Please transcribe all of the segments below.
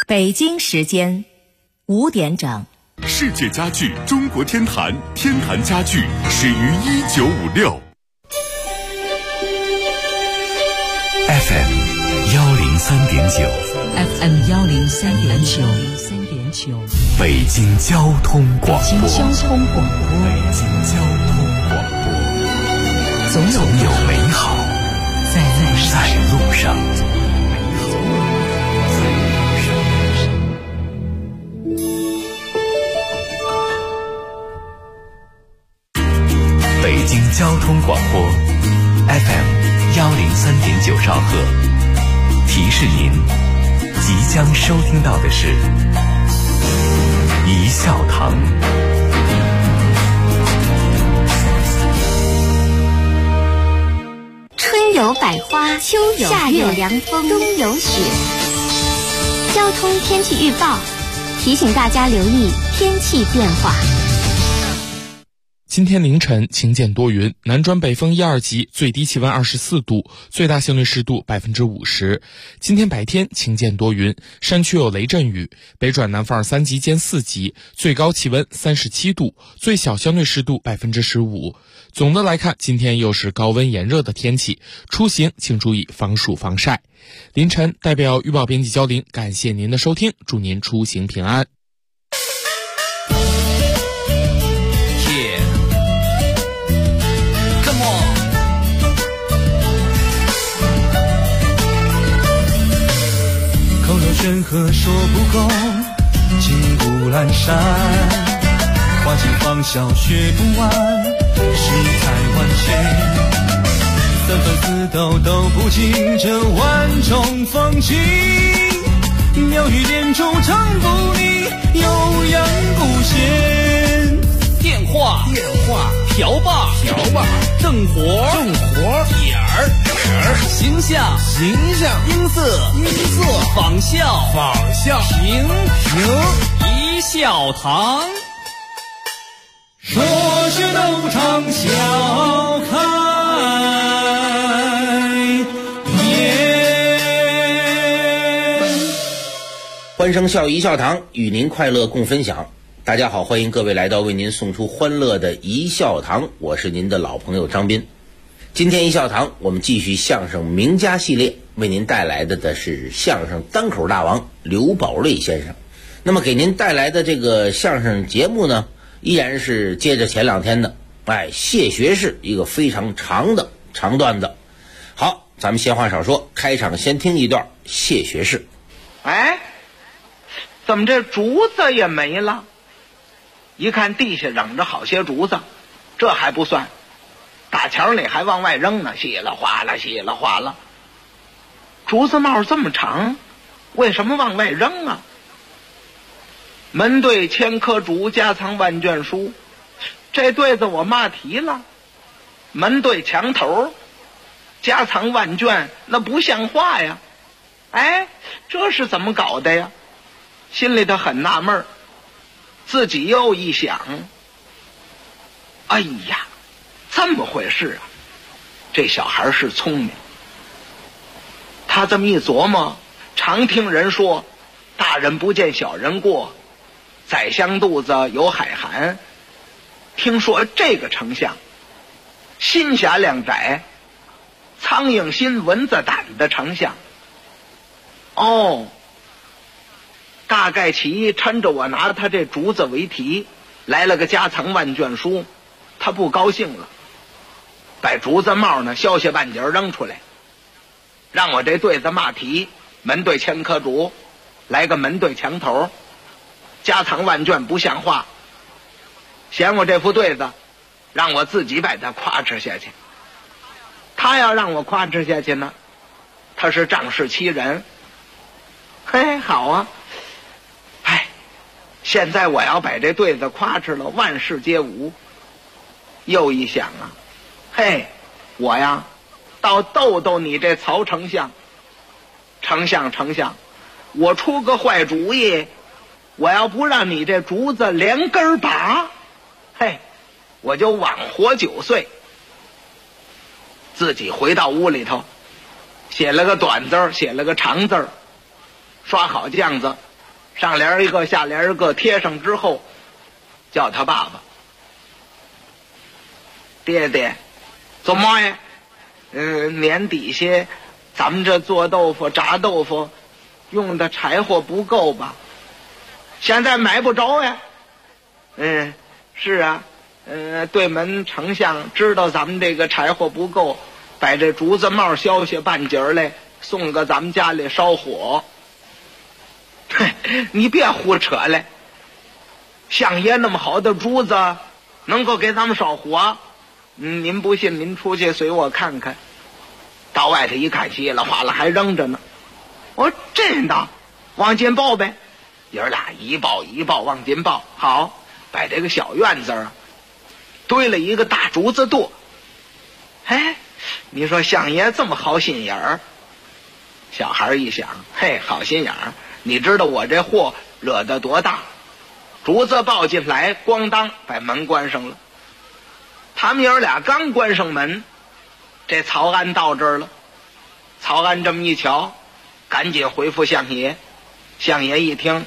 北京时间5点整。 世界家具中国天坛，天坛家具始于1956。FM 103.9， 北京交通广播，总有美好在路上。北京交通广播 FM 103.9兆赫，提示您即将收听到的是一笑堂。 春有百花，秋有夏有凉风，冬有雪。交通天气预报提醒大家留意天气变化。 今天凌晨晴间多云，南转北风1、2级，最低气温24度，最大相对湿度50%。今天白天晴间多云，山区有雷阵雨，北转南风2、3级兼4级，最高气温37度，最小相对湿度15%。总的来看，今天又是高温炎热的天气，出行请注意防暑防晒。凌晨代表预报编辑焦林，感谢您的收听，祝您出行平安。 山河说不够，金谷阑珊，花尽芳笑学不完，世态万千，三分四斗都不尽这万种风情，妙语连珠唱不腻，悠扬不歇。 电话瓢把正活点儿形象音色仿效评一笑堂， 说是斗场笑开颜。 欢声笑语一笑堂，与您快乐共分享。大家好，欢迎各位来到为您送出欢乐的一笑堂，我是您的老朋友张斌。今天一笑堂我们继续相声名家系列，为您带来的是相声单口大王刘宝瑞先生。那么给您带来的这个相声节目呢，依然是接着前2天的谢学士一个非常长段子。好，咱们闲话少说，开场先听一段谢学士。 怎么这竹子也没了？一看地下扔着好些竹子，这还不算，大墙里还往外扔呢，稀里哗啦。竹子帽这么长，为什么往外扔啊？门对千棵竹，家藏万卷书，这对子我嘛提了？门对墙头，家藏万卷，那不像话呀！这是怎么搞的呀？心里头很纳闷，自己又一想，这么回事啊！这小孩是聪明。他这么一琢磨，常听人说，大人不见小人过，宰相肚子有海涵。听说这个丞相心狭量窄，苍蝇心蚊子胆的丞相。大概其趁着我拿他这竹子为题，来了个家藏万卷书，他不高兴了，把竹子帽呢削下半截扔出来，让我这对子嘛题，门对千棵竹，来个门对墙头，家藏万卷不像话，嫌我这副对子，让我自己把它夸哧下去。他要让我夸哧下去呢，他是仗势欺人。好啊，现在我要把这对子夸哧了，万事皆无。又一想啊，我呀倒逗你这曹丞相。丞相，我出个坏主意，我要不让你这竹子连根拔，我就枉活9岁。自己回到屋里头，写了个短字，写了个长字，刷好酱子， 上联一个，下联一个，贴上之后，叫他爸爸。爹爹，做嘛呀？年底下咱们这做豆腐、炸豆腐用的柴火不够吧？现在买不着呀。是啊，对门丞相知道咱们这个柴火不够，把这竹子帽削下半截来，送个咱们家里烧火。你别胡扯来，相爷那么好的竹子能够给咱们烧火？您不信您出去随我看看。到外头一看，稀里哗啦还扔着呢。我说真的，往进抱呗。爷儿俩一抱一抱往进抱，好，把这个小院子啊堆了一个大竹子垛。你说相爷这么好心眼儿。小孩一想，嘿，好心眼儿，你知道我这货惹得多大？竹子抱进来，咣当把门关上了。他们爷儿俩刚关上门，这曹安到这儿了。曹安这么一瞧，赶紧回复相爷。相爷一听，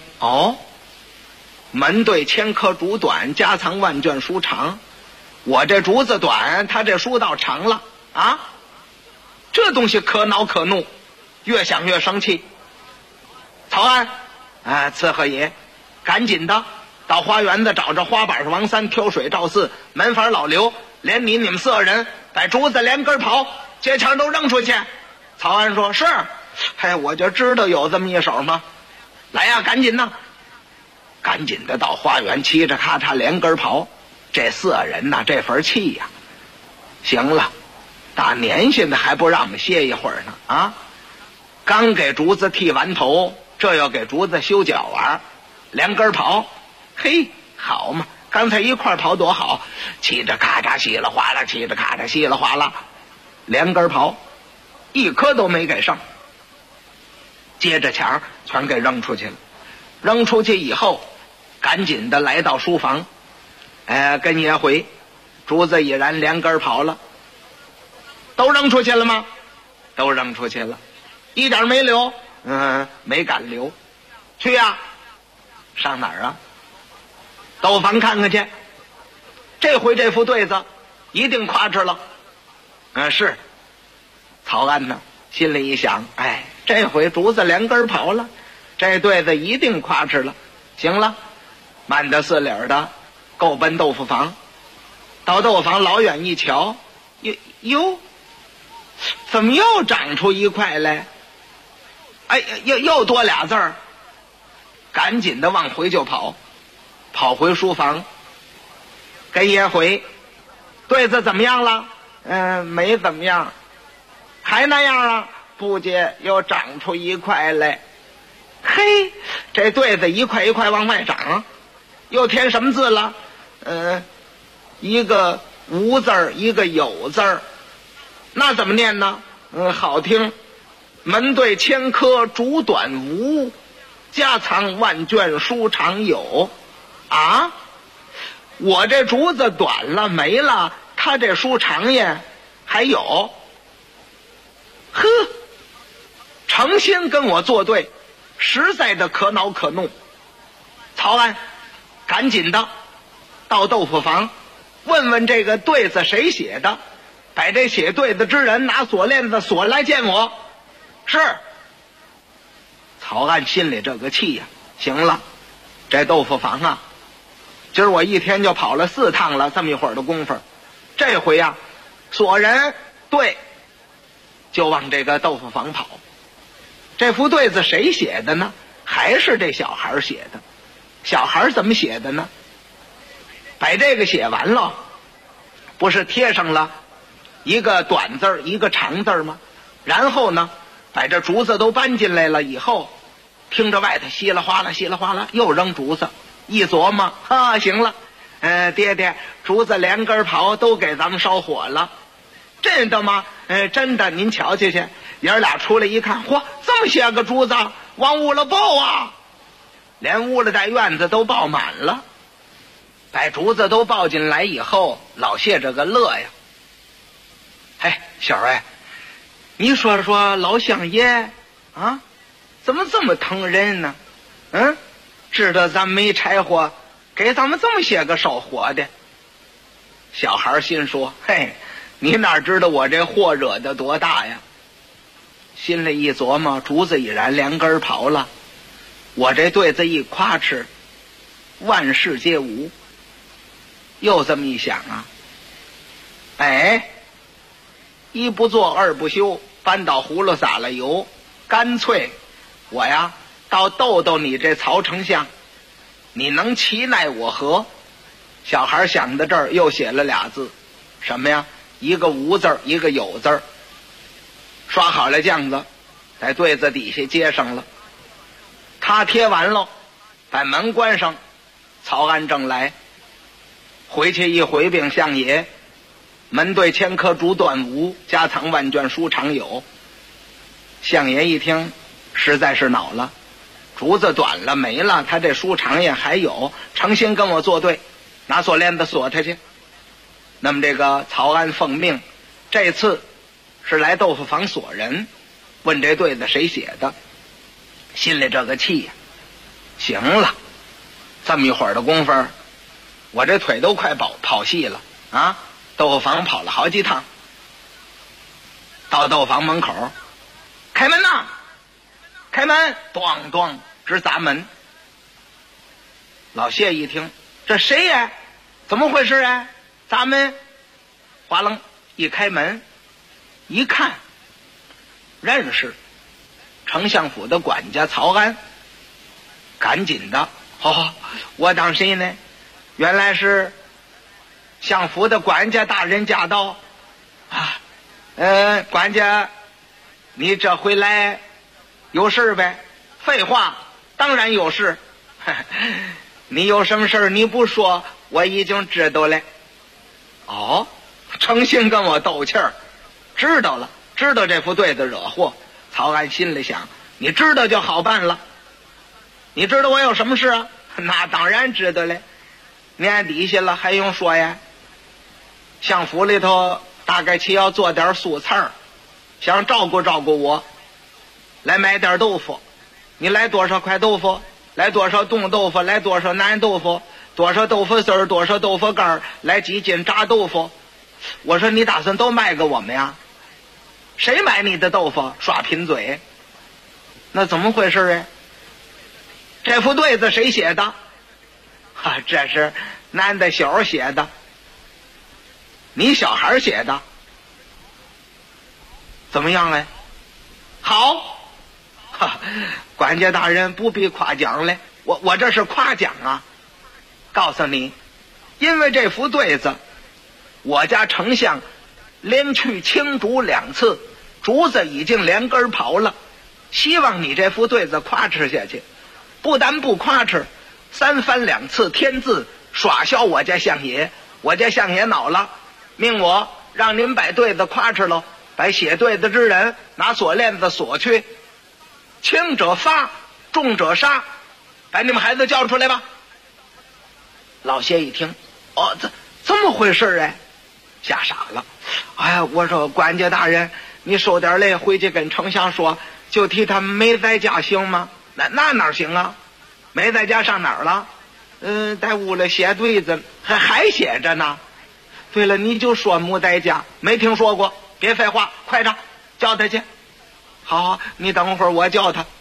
门对千棵竹短，家藏万卷书长。我这竹子短，他这书倒长了啊！这东西可恼可怒，越想越生气。曹安，伺候爷，赶紧的到花园子找着花板上王三、挑水赵四、门房老刘，连你们4个人把竹子连根刨，街墙都扔出去。曹安说是，我就知道有这么一手嘛。来呀，赶紧的，赶紧的到花园，嘁着咔嚓连根刨。这4个人呐，这份气呀，行了，大年现在还不让我们歇一会儿呢啊！刚给竹子剃完头，这又给竹子修脚腕，连根刨，嘿，好嘛！刚才一块刨多好，嘁着咔嚓稀里哗啦，嘁着咔嚓稀里哗啦，连根刨，一颗都没给剩。接着墙全给扔出去了。扔出去以后，赶紧的来到书房，跟爷回，竹子已然连根刨了。都扔出去了吗？都扔出去了，一点没留。没敢留。去呀，上哪儿啊？豆腐房看看去。这回这副对子一定夸哧了。是。曹安呢，心里一想，这回竹子连根刨了，这对子一定夸哧了。行了，慢得4理的够奔豆腐房。到豆腐房老远一瞧，哟，怎么又长出一块来？又多俩字儿。赶紧的往回就跑回书房，跟爷回，对子怎么样了？没怎么样。还那样啊？不介又长出一块来。嘿，这对子一块一块往外长，又添什么字了？一个无字儿，一个有字儿。那怎么念呢？好听。门对千棵竹短无，家藏万卷书长有。啊，我这竹子短了没了，他这书长呀还有。呵，诚心跟我作对，实在的可恼可怒。曹安，赶紧的到豆腐房问问这个对子谁写的，把这写对子之人拿锁链子锁来见我。是。曹安心里这个气呀，行了，这豆腐房啊，今儿我一天就跑了4趟了，这么一会儿的功夫，这回呀锁人，对，就往这个豆腐房跑。这副对子谁写的呢？还是这小孩写的。小孩怎么写的呢？把这个写完了，不是贴上了一个短字一个长字吗？然后呢，把这竹子都搬进来了以后，听着外头稀里哗啦稀里哗啦又扔竹子。一琢磨，行了，爹爹，竹子连根刨都给咱们烧火了。真的吗？真的，您瞧去去。爷儿俩出来一看，嚯，这么些个竹子往屋了抱啊，连屋里带院子都抱满了。把竹子都抱进来以后，老谢这个乐呀。小儿，你说说老相爷啊，怎么这么疼人呢？ 知道咱没柴火，给咱们这么些个烧火的。小孩心说：嘿，你哪知道我这火惹得多大呀？心里一琢磨，竹子一燃，连根跑了，我这对子一夸哧，万事皆无。又这么一想啊，哎，一不做二不休，扳倒葫芦撒了油，干脆我呀到逗逗你这曹丞相，你能其奈我何？小孩想到这儿，又写了俩字，什么呀？一个无字，一个有字。刷好了酱子，在对子底下接上了。他贴完喽，把门关上。曹安正来，回去一回禀相爷，门对千棵竹断无，家藏万卷书常有。相爷一听，实在是恼了，竹子短了没了，他这书常也还有，诚心跟我作对，拿锁链子锁他去。那么这个曹安奉命，这次是来豆腐坊锁人，问这对子谁写的，心里这个气呀，行了，这么一会儿的功夫，我这腿都快跑细了啊！豆腐坊跑了好几趟，到豆腐坊门口，开门呐！开门！咣咣直砸门。老谢一听，这谁呀？怎么回事啊？砸门！哗楞一开门，一看，认识丞相府的管家曹安，赶紧的，我当谁呢？原来是相府的管家大人驾到啊！管家，你这回来有事呗？废话，当然有事。你有什么事你不说，我已经知道了。哦，诚心跟我斗气儿，知道了，知道这副对子惹祸。曹安心里想，你知道就好办了。你知道我有什么事啊？那当然知道了，年底下了还用说呀？相府里头大概其要做点素菜，想照顾照顾我，来买点豆腐。你来多少块豆腐？来多少冻豆腐？来多少南豆腐？多少豆腐丝儿？多少豆腐干儿？来几斤炸豆腐？我说你打算都卖给我们呀？谁买你的豆腐？耍贫嘴？那怎么回事啊？这副对子谁写的？这是男的小写的。你小孩写的？怎么样嘞？好。管家大人不必夸奖嘞，我这是夸奖啊！告诉你，因为这副对子，我家丞相连去青竹2次，竹子已经连根跑了。希望你这副对子夸哧下去，不但不夸哧，3番2次添字，耍笑我家相爷。我家相爷恼了，命我让您把对子夸哧喽，把写对子之人拿锁链子锁去。轻者发，重者杀，把你们孩子叫出来吧。老谢一听，这么回事哎，吓傻了。哎呀，我说管家大人，你受点累，回去跟丞相说，就替他们没在家行吗？那哪行啊？没在家上哪儿了？在屋里写对子，还写着呢。对了，你就说没在家，没听说过，别废话，快着叫他去。好，你等会儿我叫他。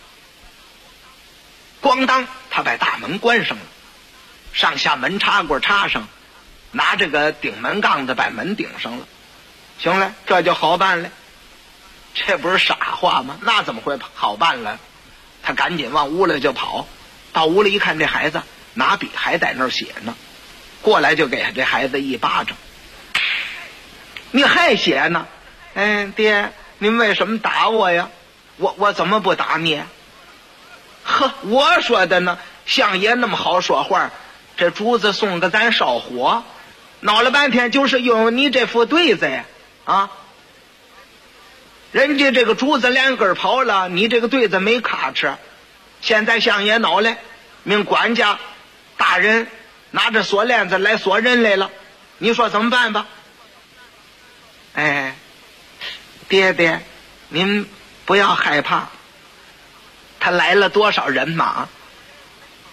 咣当，他把大门关上了，上下门插棍插上，拿这个顶门杠子把门顶上了。行了，这就好办了。这不是傻话吗？那怎么会好办了？他赶紧往屋里就跑，到屋里一看，这孩子拿笔还在那儿写呢，过来就给这孩子一巴掌。你还写呢？爹，您为什么打我呀？我怎么不打你？我说的呢，相爷那么好说话，这竹子送给咱烧火，闹了半天就是因为你这副对子呀！啊，人家这个竹子连根跑了，你这个对子没咔哧，现在相爷恼了，命管家大人拿着锁链子来锁人来了，你说怎么办吧？爹，您不要害怕，他来了多少人马？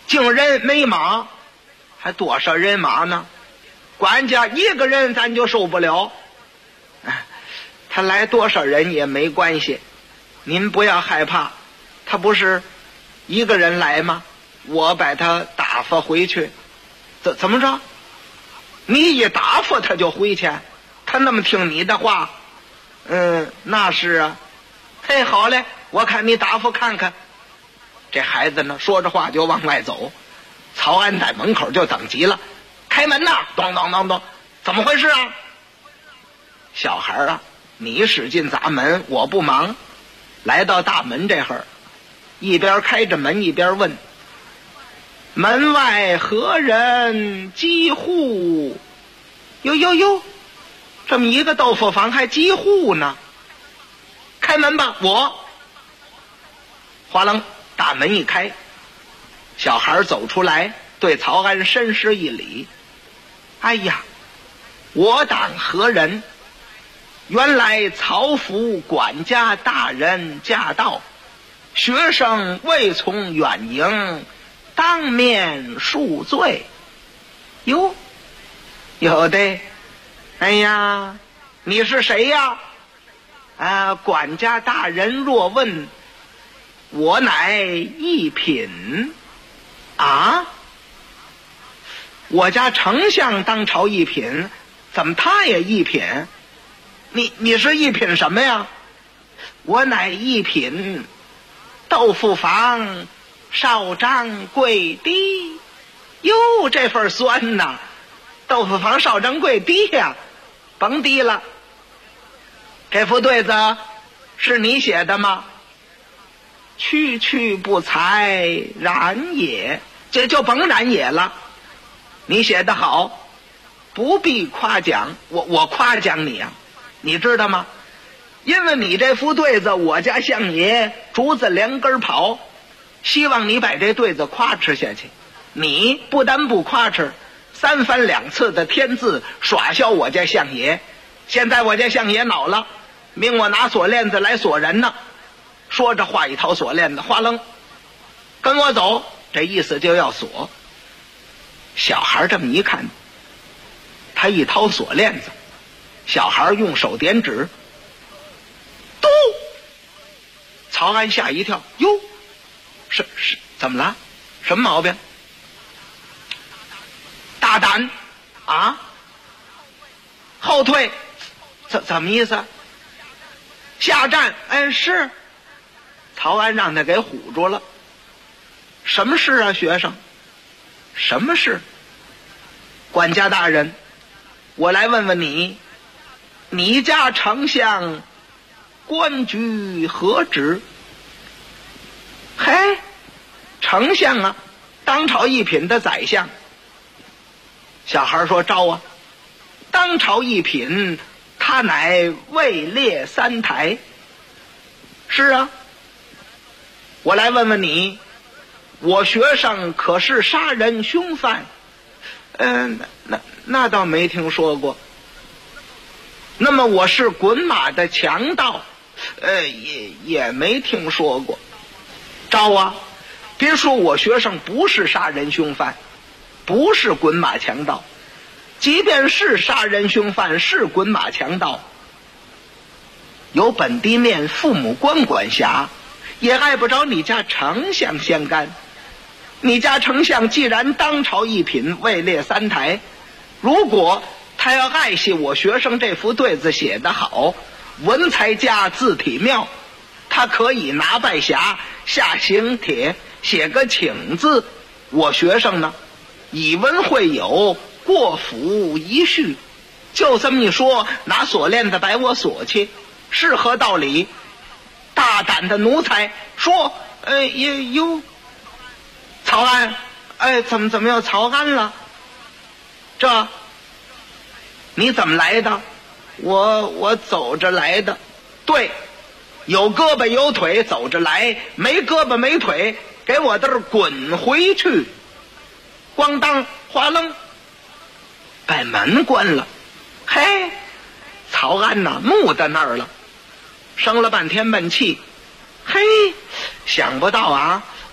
净人没马，还多少人马呢？管家一个人咱就受不了，他来多少人也没关系，您不要害怕，他不是一个人来吗？我把他打发回去。怎么着？你一打发他就回去？他那么听你的话？那是啊。嘿，好嘞，我看你打发看看。这孩子呢，说着话就往外走。曹安在门口就等急了，开门呐！咚咚咚咚，怎么回事啊？小孩啊，你使劲砸门，我不忙。来到大门这会儿，一边开着门一边问：门外何人击户？哟，这么一个豆腐房还击户呢？开门吧，我。哗楞，大门一开，小孩走出来，对曹安深施一礼。哎呀，我当何人？原来曹府管家大人驾到，学生未从远迎，当面恕罪。哟，有的。哎呀，你是谁呀？管家大人若问，我乃一品。啊？我家丞相当朝一品，怎么他也一品？你是一品什么呀？我乃一品豆腐房少张贵滴。哟，这份酸呐！豆腐房少张贵滴呀，甭滴了。这副对子是你写的吗？区区不才然也，这就甭然也了。你写得好，不必夸奖，我夸奖你啊，你知道吗？因为你这副对子，我家相爷竹子连根跑，希望你把这对子夸哧下去。你不但不夸哧，三番两次的添字耍笑我家相爷。现在我家相爷恼了，命我拿锁链子来锁人呢。说着话一掏锁链子，哗楞，跟我走，这意思就要锁。小孩这么一看，他一掏锁链子，小孩用手点指，嘟！曹安吓一跳，哟，是怎么了？什么毛病？大胆啊！后退，怎么意思？下站？是。曹安让他给唬住了。什么事啊，学生？什么事？管家大人，我来问问你，你家丞相官居何职？嘿，丞相啊，当朝一品的宰相。小孩说：招啊！当朝一品，他乃位列三台。是啊。我来问问你，我学生可是杀人凶犯？那倒没听说过。那么我是滚马的强盗？也没听说过。招啊！别说我学生不是杀人凶犯，不是滚马强盗，即便是杀人凶犯，是滚马强盗，有本地面父母官管辖，也碍不着你家丞相相干。你家丞相既然当朝一品，位列三台，如果他要爱惜我学生这幅对子写得好，文才佳，字体妙，他可以拿拜匣下行帖写个请字，我学生呢以文会友，过府一叙。就这么一说，拿锁链子把我锁去，是何道理？大胆的奴才说：哟，曹安，怎么又曹安了？这你怎么来的？我走着来的。对，有胳膊有腿走着来，没胳膊没腿给我这儿滚回去。咣当哗楞，把门关了。嘿，曹安呐，木在那儿了，生了半天闷气。嘿，想不到啊，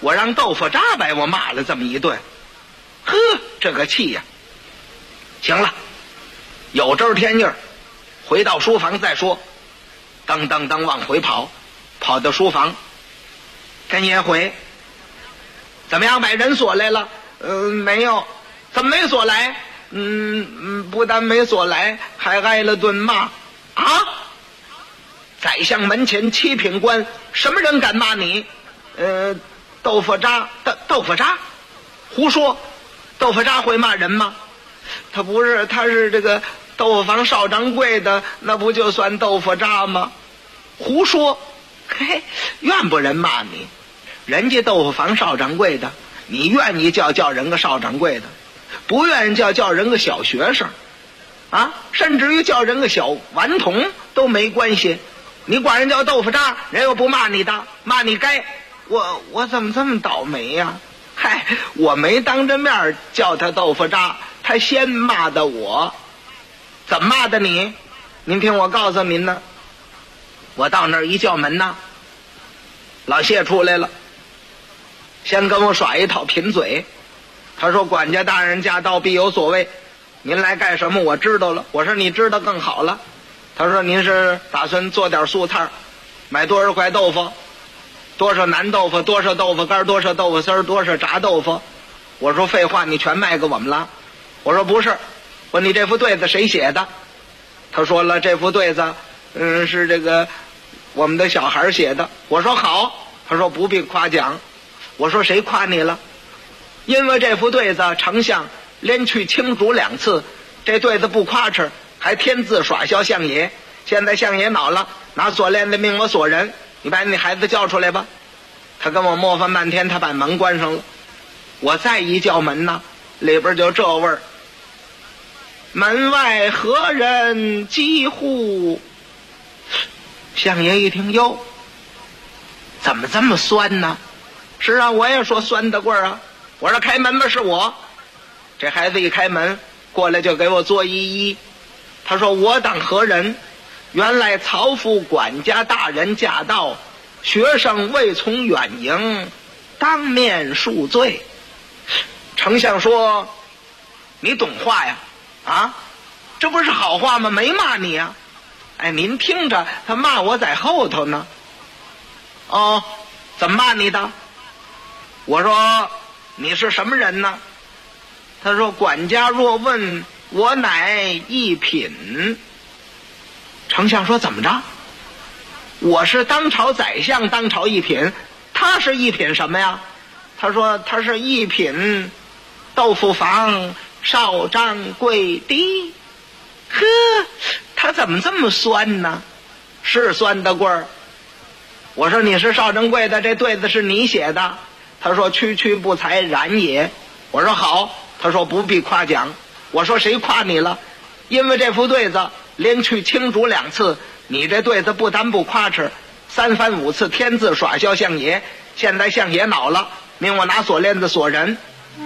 我让豆腐渣把我骂了这么一顿，呵，这个气呀！行了，有这天劲儿，回到书房再说。噔噔噔往回跑，跑到书房，跟爷回，怎么样，把人锁来了？没有。怎么没锁来？不但没锁来，还挨了顿骂。啊！宰相门前七品官，什么人敢骂你？豆腐渣，豆腐渣，胡说！豆腐渣会骂人吗？他不是，他是这个豆腐坊少掌柜的，那不就算豆腐渣吗？胡说！嘿，愿不人骂你？人家豆腐坊少掌柜的，你愿意叫人个少掌柜的，不愿意叫人个小学生，啊，甚至于叫人个小顽童都没关系。你管人叫豆腐渣，人又不骂你的，骂你该。我怎么这么倒霉呀？嗨，我没当着面叫他豆腐渣，他先骂的我。怎么骂的你？您听我告诉您呢。我到那儿一叫门呢，老谢出来了，先跟我耍一套贫嘴。他说：“管家大人驾到，必有所谓。您来干什么？我知道了。”我说：“你知道更好了。”他说：“您是打算做点素菜，买多少块豆腐，多少南豆腐，多少豆腐干，多少豆腐丝，多少炸豆腐？”我说：“废话，你全卖给我们了。”我说：“不是。”我说：“你这副对子谁写的？”他说了：“这副对子，是这个我们的小孩写的。”我说：“好。”他说：“不必夸奖。”我说：“谁夸你了？”因为这副对子，丞相连去清主2次，这对子不夸哧，还添字耍笑相爷。现在相爷恼了，拿锁链子命我锁人，你把你孩子叫出来吧。他跟我磨翻半天，他把门关上了。我再一叫门呢，里边就这味儿。门外何人击呼？相爷一听，哟，怎么这么酸呢？是啊，我也说酸的棍儿啊。我说开门吧，是我。这孩子一开门过来就给我作揖。他说：“我当何人？原来曹府管家大人驾到，学生未从远迎，当面恕罪。”丞相说：“你懂话呀？啊，这不是好话吗？没骂你啊。哎，您听着，他骂我在后头呢。”哦，怎么骂你的？我说：“你是什么人呢？”他说：“管家若问，我乃一品。”丞相说：“怎么着？我是当朝宰相，当朝一品，他是一品什么呀？”他说：“他是一品豆腐坊少掌柜的。”呵，他怎么这么酸呢？是酸的棍儿。我说：“你是少掌柜的，这对子是你写的。”他说：“区区不才，然也。”我说：“好。”他说：“不必夸奖。”我说：“谁夸你了？因为这副对子连去清主2次，你这对子不但不夸哧，3番5次添字耍笑相爷。现在相爷恼了，命我拿锁链子锁人。”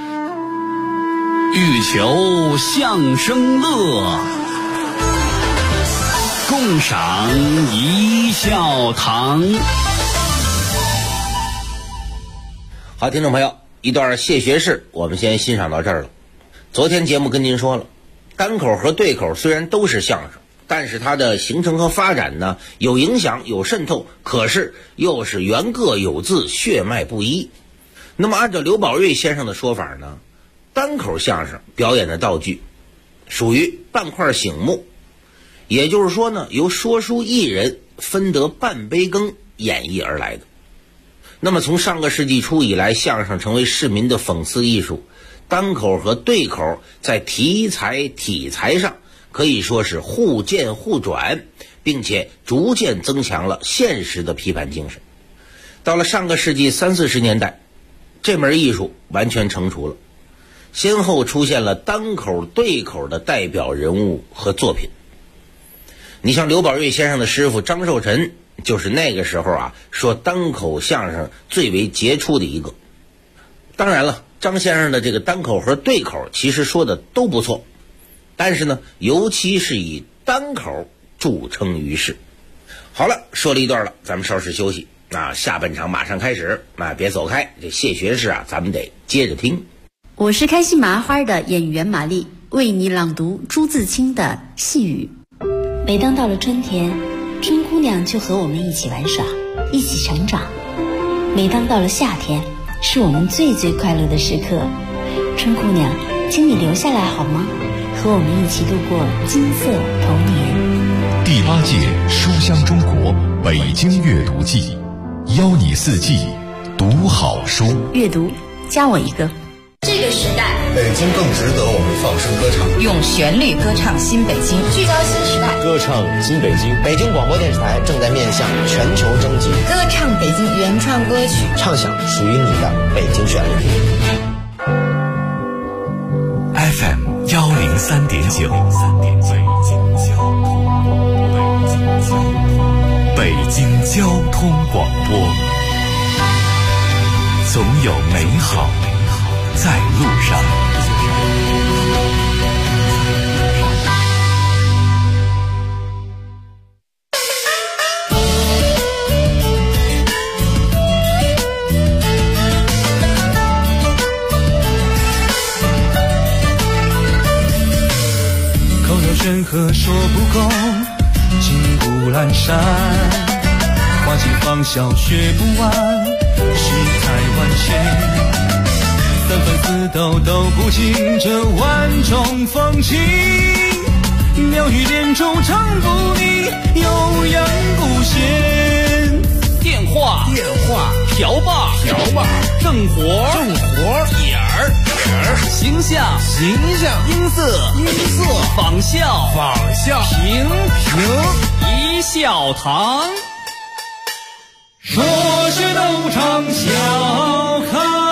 欲求相声乐，共赏一笑堂。 好，听众朋友，一段谢学士我们先欣赏到这儿了。昨天节目跟您说了，单口和对口虽然都是相声，但是它的形成和发展呢，有影响有渗透，可是又是原各有字，血脉不一。那么按照刘宝瑞先生的说法呢，单口相声表演的道具属于半块醒目，也就是说呢，由说书艺人分得半杯羹演绎而来的。那么从上个世纪初以来，相声成为市民的讽刺艺术，单口和对口在题材体裁上可以说是互鉴互转，并且逐渐增强了现实的批判精神。到了上个世纪30、40年代，这门艺术完全成熟了，先后出现了单口对口的代表人物和作品。你像刘宝瑞先生的师傅张寿臣，就是那个时候说单口相声最为杰出的一个。当然了，张先生的这个单口和对口其实说的都不错，但是呢，尤其是以单口著称于世。好了，说了一段了，咱们稍事休息， 下半场马上开始，别走开，这谢学士咱们得接着听。 我是开心麻花的演员玛丽，为你朗读朱自清的《细雨》。每当到了春天，春姑娘就和我们一起玩耍，一起成长。每当到了夏天，是我们最最快乐的时刻。春姑娘，请你留下来好吗？和我们一起度过金色童年。 第8届书香中国北京阅读季，邀你四季读好书。 阅读，加我一个。 这个时代， 北京更值得我们放声歌唱， 用旋律歌唱新北京，聚焦新时代， 歌唱新北京。 北京广播电视台正在面向全球征集， 歌唱北京原创歌曲， 畅想属于你的北京旋律。 FM 103.9，北京交通广播，总有美好在路上。 口有山河说不够，金谷阑珊，花季芳笑学不完，世态万千。三分四斗都不尽这万种风情，妙语连珠唱不腻，悠扬不闲。 电话瓢把正活点儿形象音色仿效评一笑堂， 说学逗唱笑开。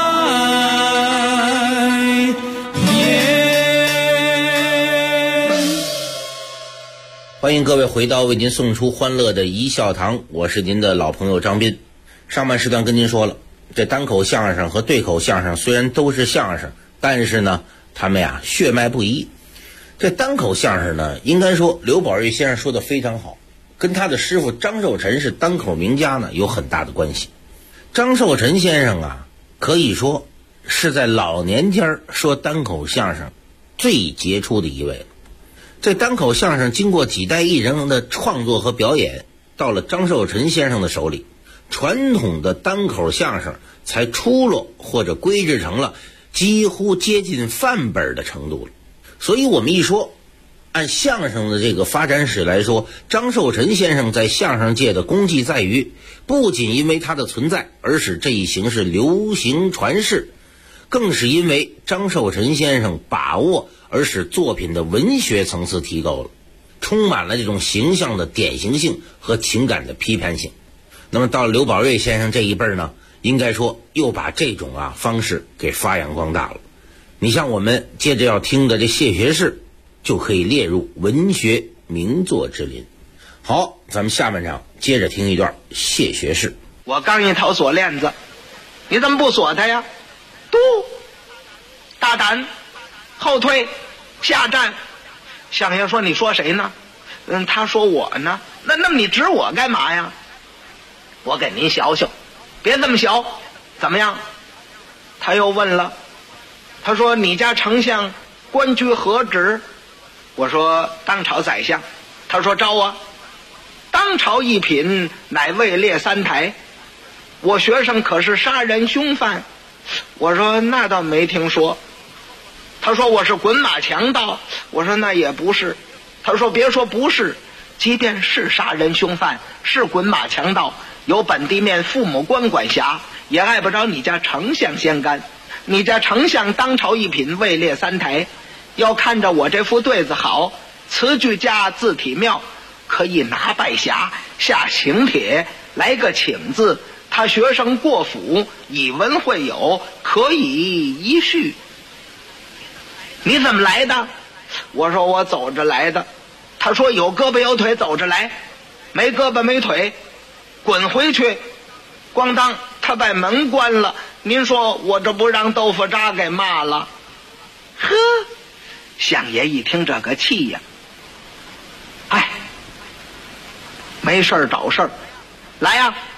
欢迎各位回到为您送出欢乐的一笑堂，我是您的老朋友张斌。上半时段跟您说了，这单口相声和对口相声虽然都是相声，但是呢他们血脉不一。这单口相声呢，应该说刘宝瑞先生说的非常好，跟他的师傅张寿臣是单口名家呢有很大的关系。张寿臣先生可以说是在老年间说单口相声最杰出的一位。这单口相声经过几代艺人的创作和表演，到了张寿臣先生的手里，传统的单口相声才出落或者规制成了几乎接近范本的程度了。所以我们一说按相声的这个发展史来说，张寿臣先生在相声界的功绩在于，不仅因为他的存在而使这一形式流行传世，更是因为张寿臣先生把握而使作品的文学层次提高了，充满了这种形象的典型性和情感的批判性。那么到了刘宝瑞先生这一辈呢，应该说又把这种方式给发扬光大了。你像我们接着要听的这谢学士，就可以列入文学名作之林。好，咱们下半场接着听一段谢学士。 我刚一套锁链子，你怎么不锁它呀？嘟，大胆，后退，下站。相爷说：“你说谁呢？”他说我呢。那么你指我干嘛呀？我给您学学，别这么学，怎么样？他又问了，他说：“你家丞相官居何职？”我说：“当朝宰相。”他说：“招啊！当朝一品，乃位列3台。我学生可是杀人凶犯。”我说：“那倒没听说。”他说：“我是滚马强盗。”我说：“那也不是。”他说：“别说不是，即便是杀人凶犯，是滚马强盗，由本地面父母官管辖，也碍不着你家丞相先干。你家丞相当朝一品，位列3台，要看着我这副对子好，词句佳，字体妙，可以拿拜匣，下请帖，来个请字。他学生过府，以文会友，可以一叙。”你怎么来的？我说：“我走着来的。”他说：“有胳膊有腿走着来，没胳膊没腿滚回去。”咣当，他把门关了。您说我这不让豆腐渣给骂了？呵，相爷一听这个气呀，没事找事儿，来呀，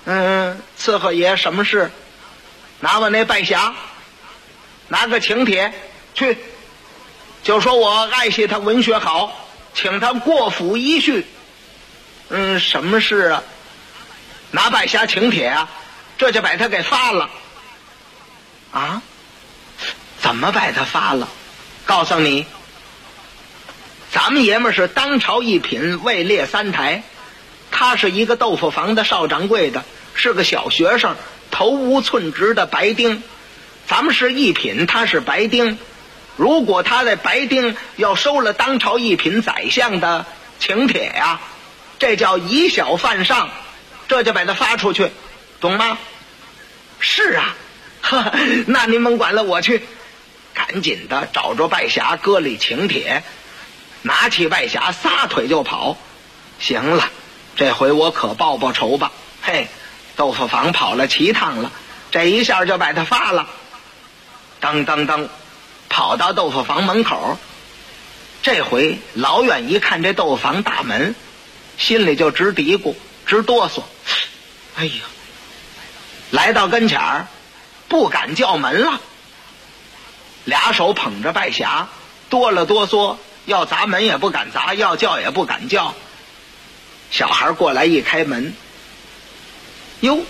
伺候爷什么事？拿我那拜匣，拿个请帖去，就说我爱惜他文学好，请他过府一叙。什么事啊？拿拜匣请帖啊，这就把他给发了。啊？怎么把他发了？告诉你，咱们爷们是当朝一品，位列3台，他是一个豆腐房的少掌柜的，是个小学生，头无寸直的白丁。咱们是一品，他是白丁。如果他在白丁要收了当朝一品宰相的请帖呀，这叫以小犯上，这就把他发出去，懂吗？是啊，那您甭管了，我去。赶紧的找着拜匣，搁里请帖，拿起拜匣撒腿就跑。行了，这回我可报报仇吧。嘿，豆腐坊跑了7趟了，这一下就把他发了。噔噔噔，跑到豆腐坊门口，这回老远一看这豆腐坊大门，心里就直嘀咕直哆嗦。哎呀，来到跟前儿不敢叫门了，俩手捧着拜匣，哆了哆嗦，要砸门也不敢砸，要叫也不敢叫。小孩过来一开门，哟，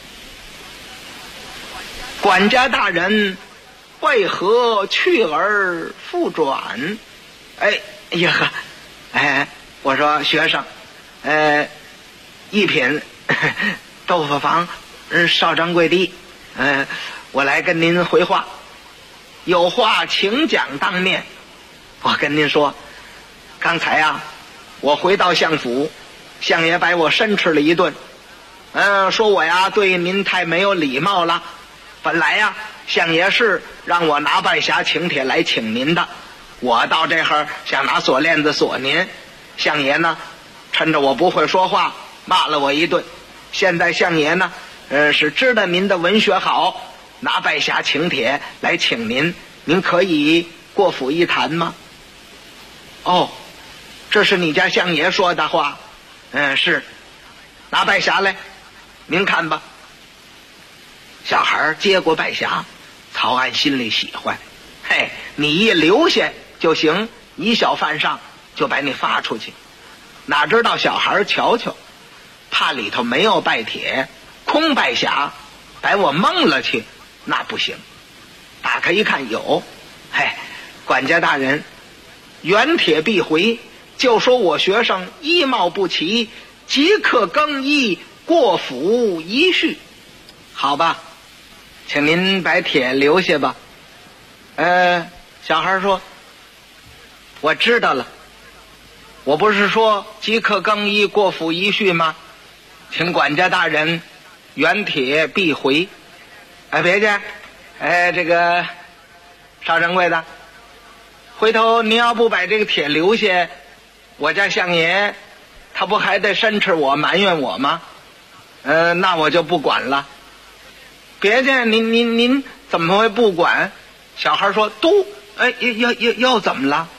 管家大人为何去而复转？哎呀呵，我说学生，一品豆腐坊少掌柜的，我来跟您回话。有话请讲当面。我跟您说，刚才啊，我回到相府，相爷把我申斥了一顿，说我呀对您太没有礼貌了。本来呀，相爷是让我拿拜匣请帖来请您的，我到这会儿想拿锁链子锁您，相爷呢趁着我不会说话骂了我一顿。现在相爷呢是知道您的文学好，拿拜匣请帖来请您，您可以过府一谈吗？哦，这是你家相爷说的话。是。拿拜匣来，您看吧。小孩接过拜匣，曹安心里喜欢，嘿，你一留下就行，以小犯上，就把你发出去。哪知道小孩瞧瞧，怕里头没有拜帖，空拜匣，把我蒙了去，那不行。打开一看，有，嘿，管家大人，原帖必回，就说我学生衣帽不齐，即刻更衣过府一叙。好吧，请您把帖留下吧。小孩说，我知道了，我不是说即刻更衣过府一叙吗？请管家大人原帖必回。别介，这个少掌柜的，回头您要不把这个帖留下，我家相爷他不还得申斥我埋怨我吗？那我就不管了。别介，您怎么会不管？小孩说，都要怎么了？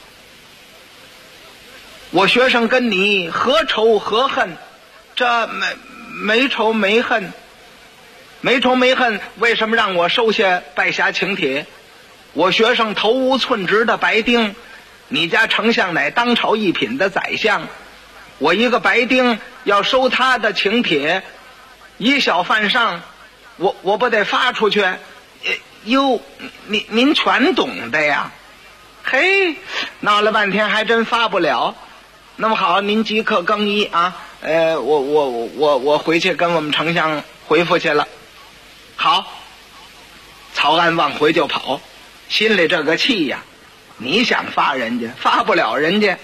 我学生跟你何仇何恨？这没仇没恨，没仇没恨，为什么让我收下拜匣请帖？我学生头无寸直的白丁，你家丞相乃当朝一品的宰相，我一个白丁要收他的请帖，以小犯上，我不得发出去？哟，您全懂的呀。嘿，闹了半天还真发不了。那么好，您即刻更衣啊！我回去跟我们丞相回复去了。好，曹安往回就跑，心里这个气呀！你想发人家，发不了人家。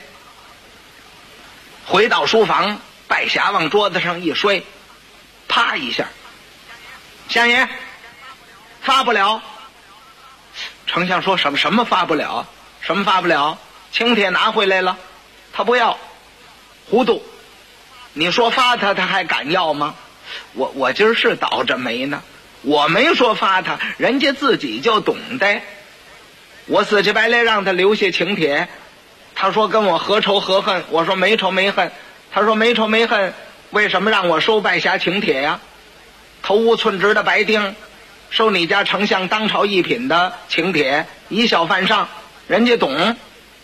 回到书房，拜匣往桌子上一摔，啪一下，相爷发不了。丞相说，什么发不了？什么发不了？请帖拿回来了，他不要，糊涂。你说发他还敢要吗？我今儿是倒着霉呢，我没说发他，人家自己就懂得。我死乞白赖让他留下请帖，他说跟我何仇何恨？我说没仇没恨。他说没仇没恨，为什么让我收拜匣请帖呀？ 头无寸直的白丁，受你家丞相当朝一品的请帖，以小犯上，人家懂。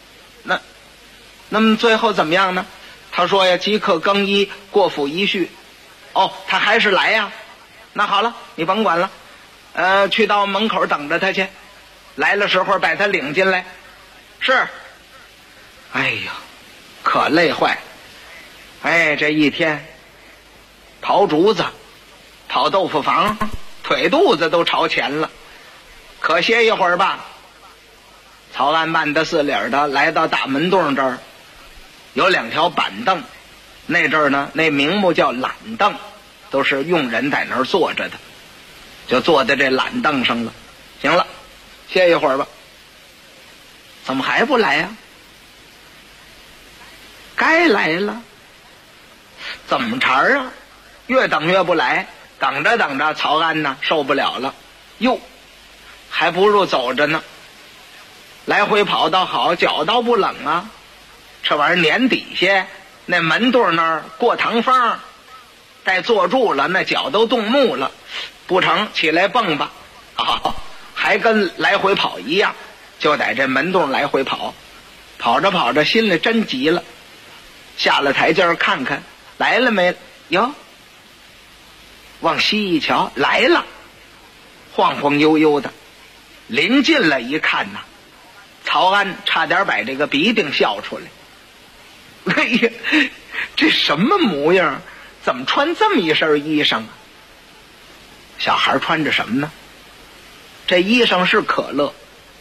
那么最后怎么样呢？他说呀，即刻更衣，过府一叙。哦，他还是来呀？那好了，你甭管了，去到门口等着他去，来了时候把他领进来。是。哎呀，可累坏。哎，这一天刨竹子，跑豆腐房，腿肚子都朝前了。可歇一会儿吧。曹安慢得似理的来到大门洞这儿，有2条板凳，那阵儿呢，那名目叫懒凳，都是用人在那儿坐着的，就坐在这懒凳上了。行了，歇一会儿吧。怎么还不来呀？该来了，怎么茬啊？越等越不来，等着等着，曹安呢受不了了，哟，还不如走着呢。来回跑倒好，脚倒不冷啊。这玩意儿年底下那门洞那儿过堂风，待坐住了，那脚都冻木了，不成，起来蹦吧。还跟来回跑一样，就在这门洞来回跑，跑着跑着心里真急了，下了台阶看看来了没哟，往西一瞧来了，晃晃悠悠的，临近了一看呐，曹安差点把这个鼻涕笑出来。哎呀，这什么模样？怎么穿这么一身衣裳啊？小孩穿着什么呢？这衣裳是可乐，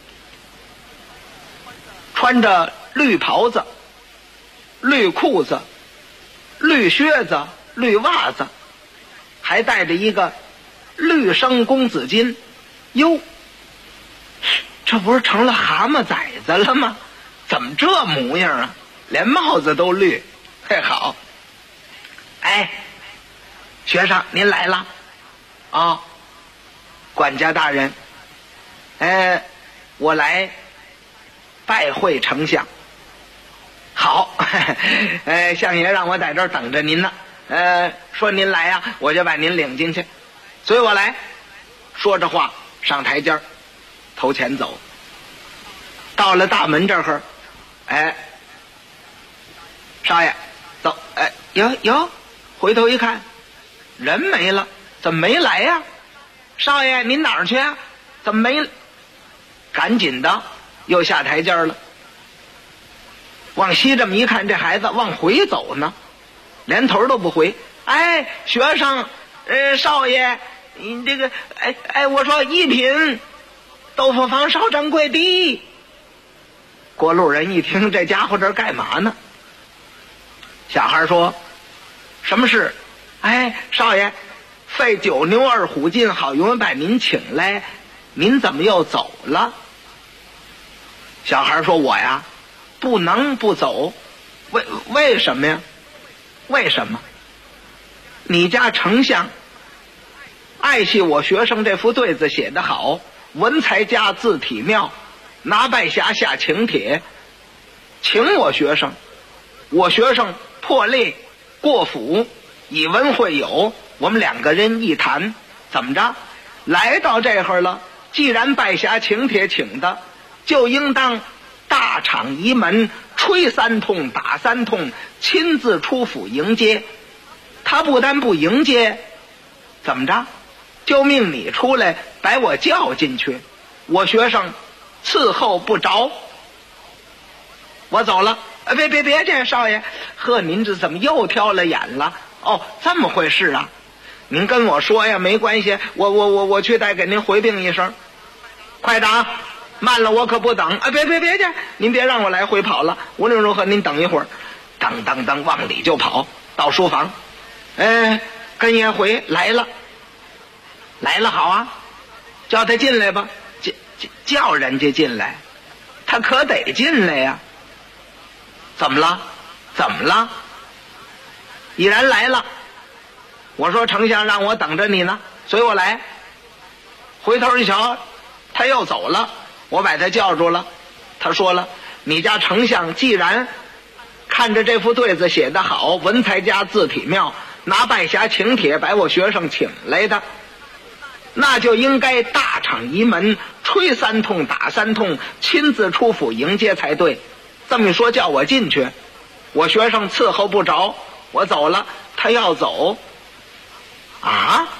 穿着绿袍子、绿裤子、绿靴子、绿袜子，还带着一个绿生公子巾。哟，这不是成了蛤蟆崽子了吗？怎么这模样啊？连帽子都绿。嘿，好。哎，学生您来了啊，管家大人，我来拜会丞相。好，相爷让我在这儿等着您呢，说您来呀，我就把您领进去，随我来。说着话上台阶，头前走，到了大门这儿，少爷走。哟，回头一看人没了，怎么没来呀？少爷您哪儿去啊？怎么没？赶紧的又下台阶了。往西这么一看，这孩子往回走呢，连头都不回。哎，学生，少爷，你这个，我说一品豆腐房少掌柜的。过路人一听，这家伙这儿干嘛呢？小孩说：“什么事？”少爷，费9牛2虎劲，好容易把您请来，您怎么又走了？小孩说：“我呀，不能不走。为什么呀？为什么？你家丞相爱惜我学生这副对子写得好，文才佳，字体妙，拿拜匣下请帖，请我学生。我学生破例过府，以文会友，我们2个人一谈，怎么着？来到这会儿了，既然拜匣请帖请的，就应当大敞仪门，吹3通，打3通，亲自出府迎接。他不但不迎接，怎么着？就命你出来把我叫进去，我学生伺候不着。我走了。别介，少爷，呵，您这怎么又挑了眼了？哦，这么回事啊？您跟我说呀，没关系，我去再给您回禀一声。快点，慢了我可不等。别介，您别让我来回跑了。无论如何，您等一会儿。噔往里就跑，到书房。跟爷回来了，好啊，叫他进来吧。叫人家进来，他可得进来呀。怎么了？已然来了。我说丞相让我等着你呢，随我来。回头一瞧，他又走了，我把他叫住了。他说了，你家丞相既然看着这副对子写得好，文才佳，字体妙， 拿拜匣请帖把我学生请来的，那就应该大敞仪门，吹3通打3通，亲自出府迎接才对。这么一说叫我进去，我学生伺候不着，我走了，他要走啊？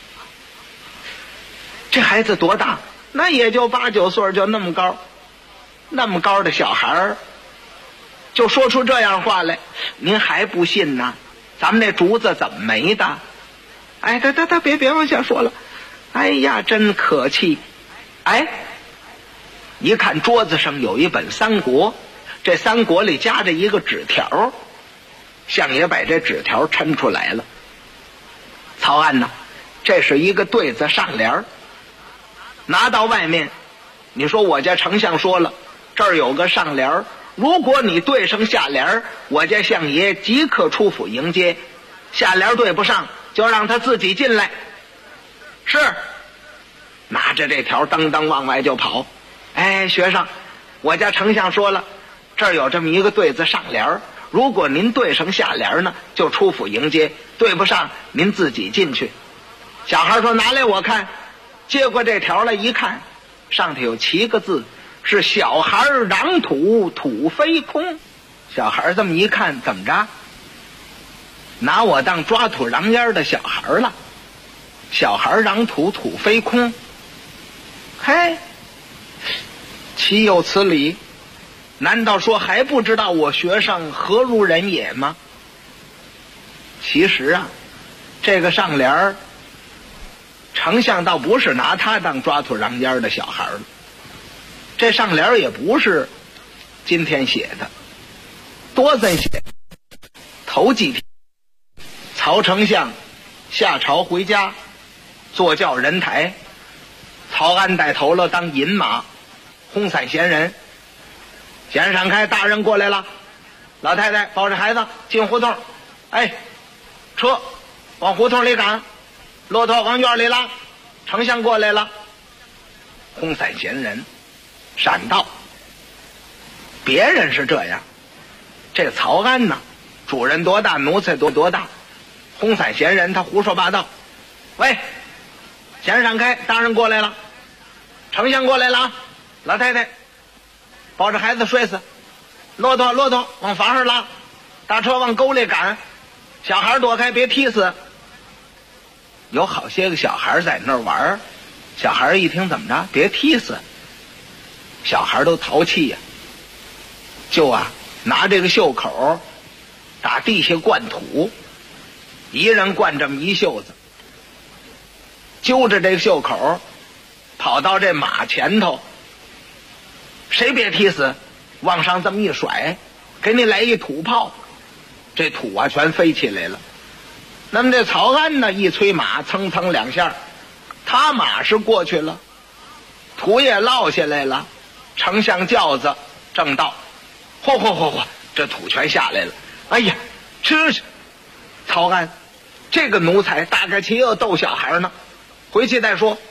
这孩子多大？那也就8、9岁，就那么高，那么高的小孩儿就说出这样话来，您还不信呢？咱们那竹子怎么没的？哎，别往下说了。哎呀，真可气！哎，一看桌子上有一本《三国》，这《三国》里夹着一个纸条，相爷把这纸条抻出来了。曹安呢，这是一个对子上联，拿到外面，你说我家丞相说了，这儿有个上联，如果你对上下联，我家相爷即刻出府迎接；下联对不上，就让他自己进来。是，拿着这条噔噔往外就跑。哎，学生，我家丞相说了，这儿有这么一个对子上联，如果您对上下联呢，就出府迎接；对不上，您自己进去。小孩说拿来我看，接过这条来一看，上头有7个字，是小孩壤土，土飞空。小孩这么一看，怎么着？拿我当抓土瓤烟的小孩了。小孩壤土，土飞空。嘿，岂有此理？难道说还不知道我学生何如人也吗？其实啊，这个上联儿，丞相倒不是拿他当抓土瓤烟的小孩了，这上联也不是今天写的，多森写的。头几天，曹丞相下朝回家，坐轿人台，曹安带头了当银马，轰散闲人。先闪开，大人过来了。老太太抱着孩子进胡同，哎，车往胡同里赶，骆驼往院里拉，丞相过来了。轰散闲人，闪道。别人是这样，这曹安呢，主人多大，奴才多大，轰散闲人，他胡说八道。喂，先闪开，大人过来了，丞相过来了啊！老太太抱着孩子摔死，骆驼往房上拉，大车往沟里赶，小孩躲开，别踢死。有好些个小孩在那儿玩，小孩一听怎么着，别踢死，小孩都淘气呀，就拿这个袖口打地下灌土，一人灌这么一袖子，揪着这个袖口跑到这马前头，谁别踢死，往上这么一甩，给你来一土炮，这土全飞起来了。那么这曹安呢，一催马，蹭蹭2下，他马是过去了，土也落下来了，丞相轿子正到，嚯，这土全下来了。哎呀，这是曹安这个奴才大概其又逗小孩呢，回去再说。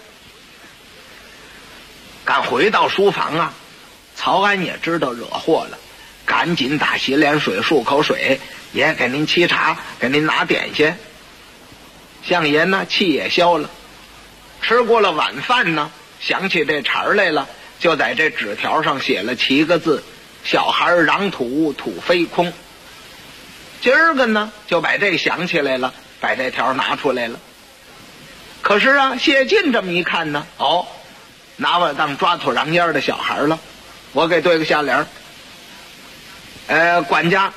赶回到书房曹安也知道惹祸了，赶紧打洗脸水漱口水，也给您沏茶，给您拿点心。相爷呢气也消了，吃过了晚饭呢，想起这茬来了，就在这纸条上写了7个字，小孩壤土，土飞空。今儿个呢就把这想起来了，把这条拿出来了。可是谢晋这么一看呢，拿我当抓土瓤烟的小孩了，我给对个下联。管家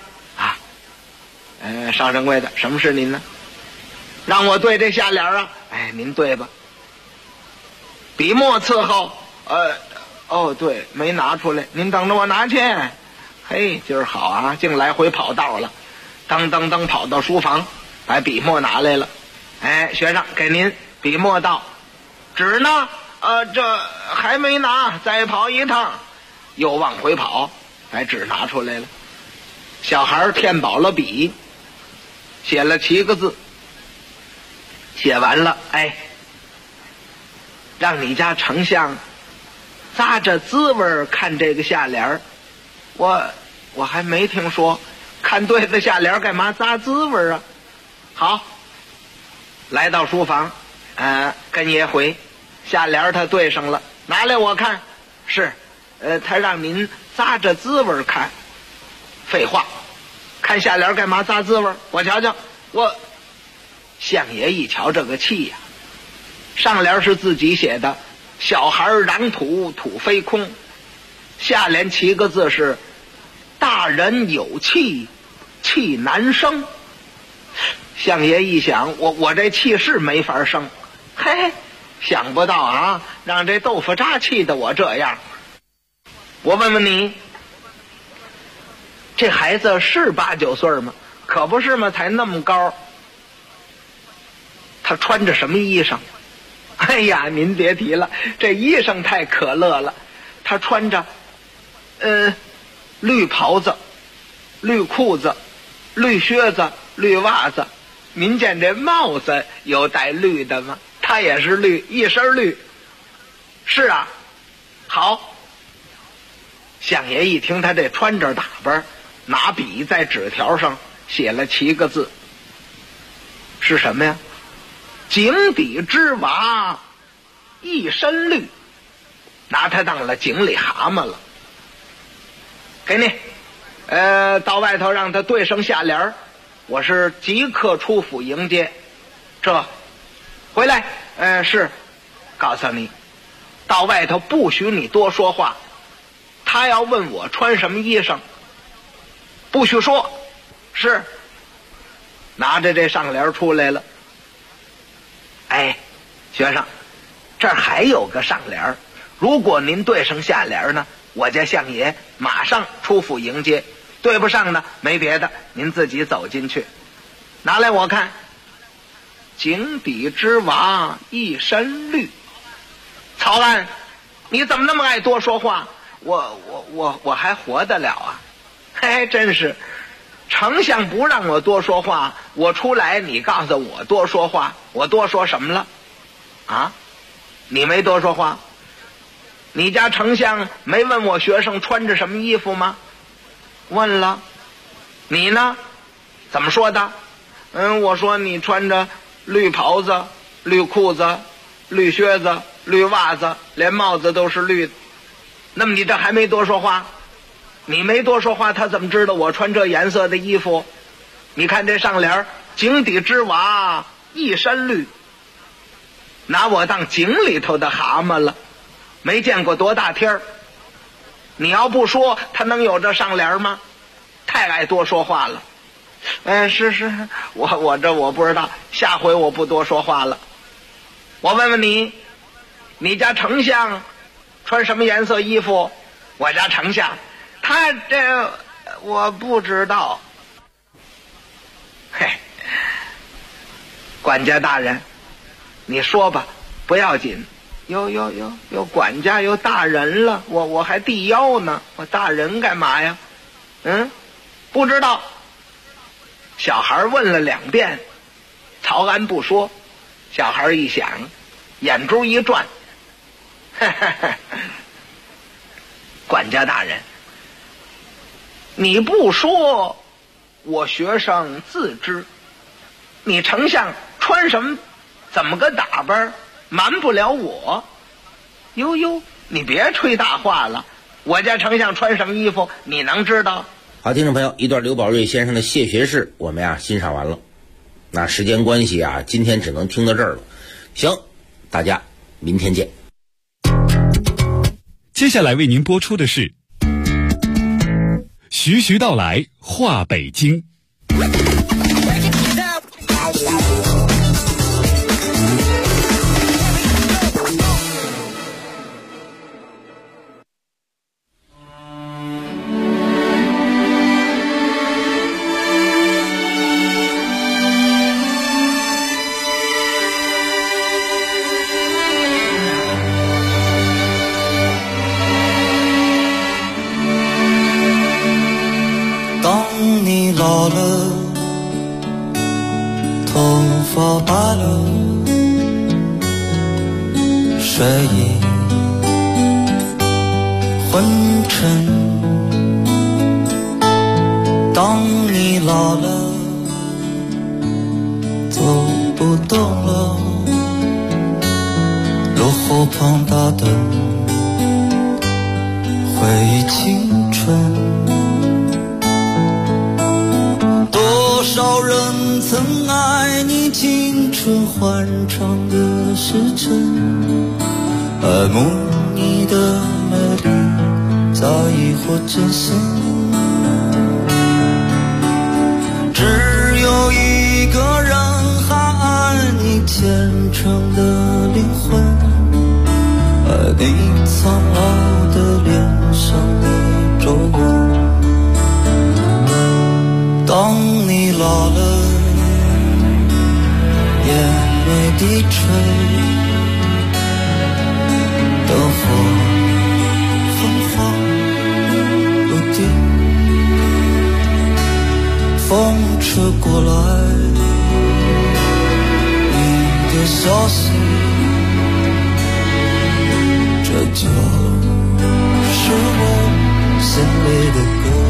上掌柜的，什么是您呢？让我对这下联您对吧？笔墨伺候，对，没拿出来，您等着我拿去。嘿，今儿好净来回跑道了，噔跑到书房，把笔墨拿来了。学生给您笔墨到，纸呢？这还没拿，再跑一趟，又往回跑，把纸拿出来了。小孩填饱了笔，写了7个字，写完了，让你家丞相咂着滋味看这个下联。我还没听说，看对子下联干嘛咂滋味好， 来到书房，跟爷回，下联他对上了，拿来我看。是，他让您咂着滋味看。废话，看下联干嘛咂滋味？我瞧瞧，我相爷一瞧这个气呀，上联是自己写的，小孩壤土土飞空，下联7个字是大人有气气难生。相爷一想，我这气是没法生，嘿，想不到啊，让这豆腐渣气得我这样。我问问你，这孩子是8、9岁吗？可不是吗？才那么高。他穿着什么衣裳？哎呀，您别提了，这衣裳太可乐了。他穿着绿袍子、绿裤子、绿靴子、绿袜子。您见这帽子有带绿的吗？他也是绿，一身绿。是啊，好。相爷一听他这穿着打扮，拿笔在纸条上写了7个字，是什么呀？井底之蛙一身绿，拿他当了井里蛤蟆了。给你，到外头让他对上下联，我是即刻出府迎接。这回来，是告诉你，到外头不许你多说话。他要问我穿什么衣裳，不许说。是，拿着这上联出来了。哎，学生，这儿还有个上联，如果您对上下联呢，我家相爷马上出府迎接；对不上呢，没别的，您自己走进去。拿来我看。井底之蛙一身绿。曹安，你怎么那么爱多说话？我还活得了啊？嘿，真是，丞相不让我多说话，我出来你告诉我多说话，我多说什么了？啊？你没多说话？你家丞相没问我学生穿着什么衣服吗？问了。你呢？怎么说的？我说你穿着绿袍子、绿裤子、绿靴子、绿袜子，连帽子都是绿的。那么你这还没多说话？你没多说话，他怎么知道我穿这颜色的衣服？你看这上联，井底之蛙一身绿，拿我当井里头的蛤蟆了，没见过多大天儿。你要不说，他能有这上联吗？太爱多说话了。是，我不知道，下回我不多说话了。我问问你，你家丞相穿什么颜色衣服？我家丞相，他这我不知道。嘿，管家大人，你说吧，不要紧。有管家有大人了，我还递腰呢，我大人干嘛呀？不知道。小孩问了2遍，曹安不说。小孩一想，眼珠一转，管家大人，你不说，我学生自知。你丞相穿什么，怎么个打扮，瞒不了我。哟，你别吹大话了，我家丞相穿什么衣服，你能知道？ 好，听众朋友，一段刘宝瑞先生的谢学士我们欣赏完了。那时间关系今天只能听到这儿了。行，大家明天见。 接下来为您播出的是徐徐道来话北京。 老了，头发白了，睡意昏沉。当你老了，走不动了，落后庞大的回忆青春，多少人曾爱你青春欢畅的时辰，爱慕你的美丽早已或真实，只有一个人还爱你虔诚的灵魂，爱你苍老的脸上的皱纹。当你老了，眼眉低垂，灯火昏黄不定，风吹过来你的消息，这就是我心里的歌。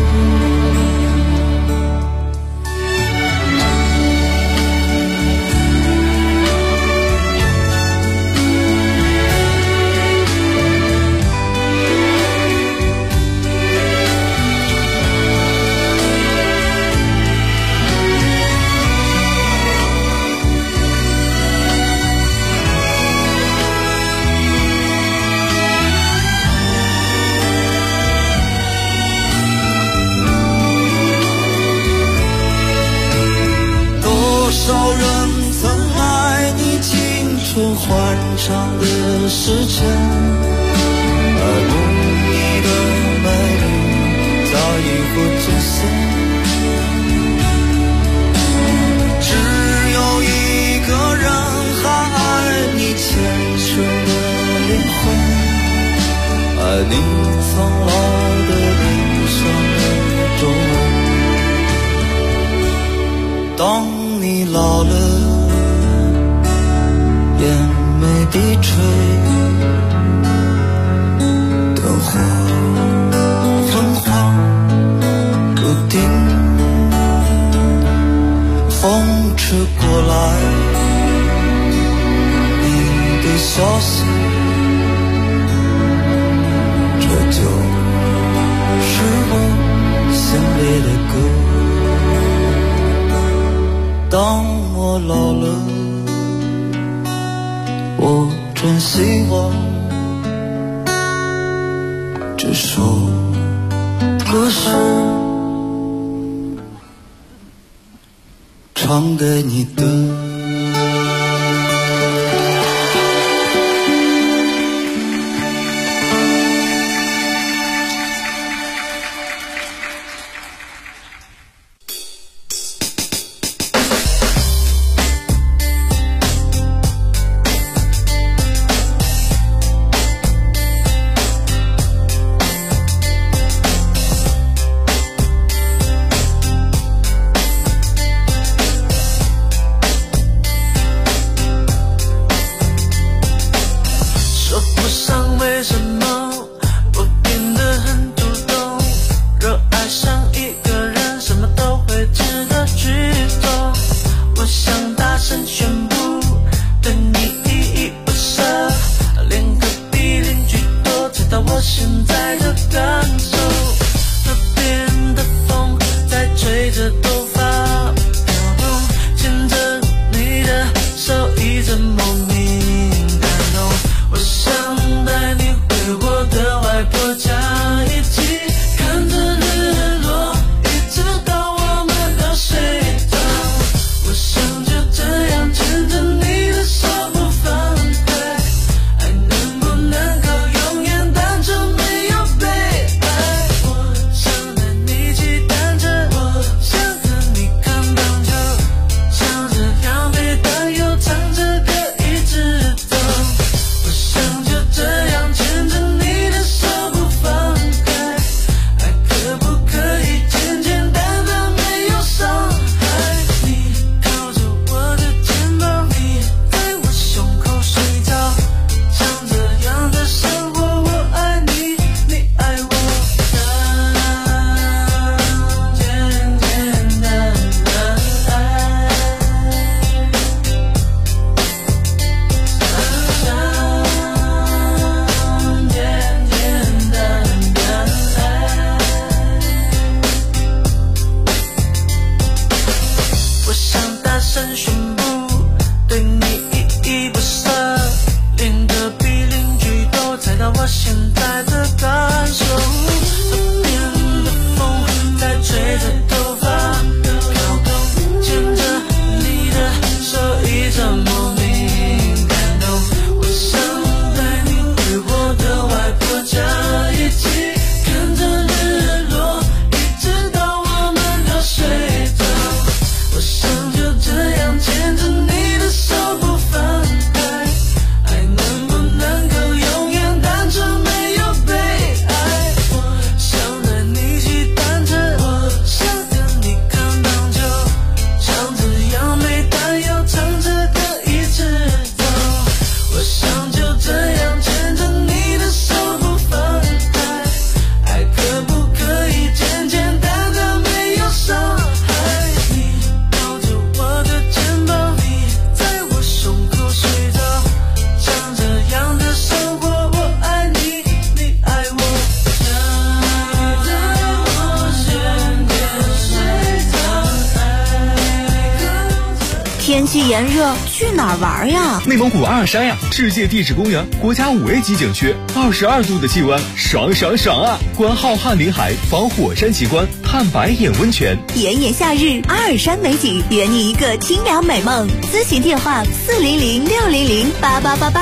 欢畅的时辰，爱慕你的美丽早已不真实，只有一个人还爱你虔诚的灵魂，爱你苍老的脸上的皱纹。当你老了，眼眉低垂，灯火昏黄不定，风吹过来你的消息，这就是我心里的歌。当我老了，我真希望这首歌是唱给你的。 唱着歌一直为你依依不舍，连隔壁邻居都猜到我现在的感受。耳边的风在吹着头发飘动，牵着你的手一直莫名感动。我想带你回我的外婆家，一起看着日落，一直到我们都睡着。我想就这样牵着你的手不放开，爱能不能够永远单纯没有被爱。我想带你骑单车，我想跟你看棒球，像这样没担忧，唱着歌一直走。我想就这样牵着你的手不放开，爱可不可以简简单单没有伤害。你抱着我的肩膀，你在我胸口睡着，像这样的生活，我爱你，你爱我，想你在我身边睡着，爱。 天气炎热，去哪儿玩呀？ 内蒙古阿尔山呀，世界地质公园，国家5A级景区，22度的气温，爽爽爽啊！观浩瀚林海，访火山奇观，探白眼温泉。 炎炎夏日，阿尔山美景，圆你一个清凉美梦。咨询电话400-600-8888。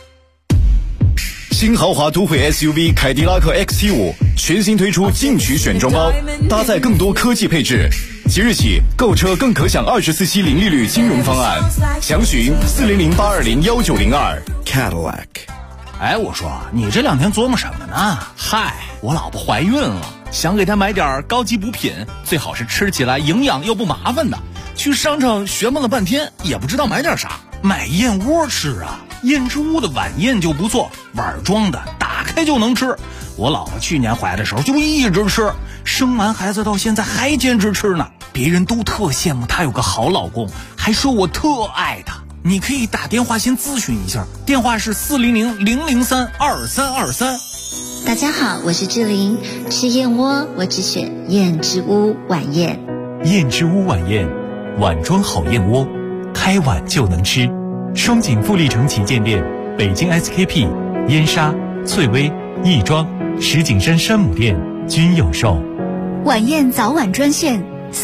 新豪华都会 SUV 凯迪拉克 XT5 全新推出进取选装包，搭载更多科技配置。即日起购车更可享24期零利率金融方案，详询400-820-1902 Cadillac。 哎，我说你这2天琢磨什么呢？嗨，我老婆怀孕了，想给她买点高级补品，最好是吃起来营养又不麻烦的。去商场学问了半天，也不知道买点啥，买燕窝吃啊。燕之屋的晚宴就不错，碗装的，打开就能吃。我老婆去年怀的时候就一直吃，生完孩子到现在还坚持吃呢。别人都特羡慕她有个好老公，还说我特爱她。你可以打电话先咨询一下，电话是400-003-2323。 大家好，我是志玲，吃燕窝我只选燕之屋晚宴。 燕之屋晚宴，碗装好燕窝，开碗就能吃。双井富力城旗舰店、北京 SKP、燕莎、翠微、亦庄、石景山山姆店均有售。 晚宴早晚专线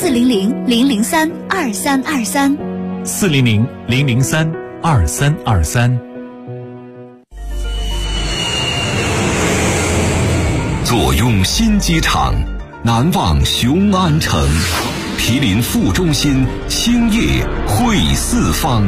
400-003-2323。 400-003-2323。 坐拥新机场，难忘雄安城，毗邻副中心，兴业汇四方。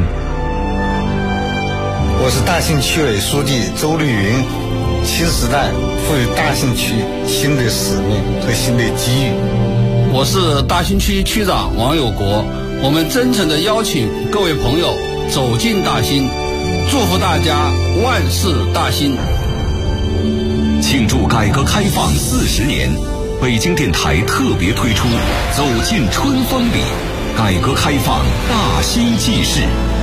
我是大兴区委书记周绿云，新时代赋予大兴区新的使命和新的机遇。 我是大兴区区长王有国，我们真诚地邀请各位朋友走进大兴，祝福大家万事大兴。 庆祝改革开放40年，北京电台特别推出《走进春风里》，改革开放大兴纪事。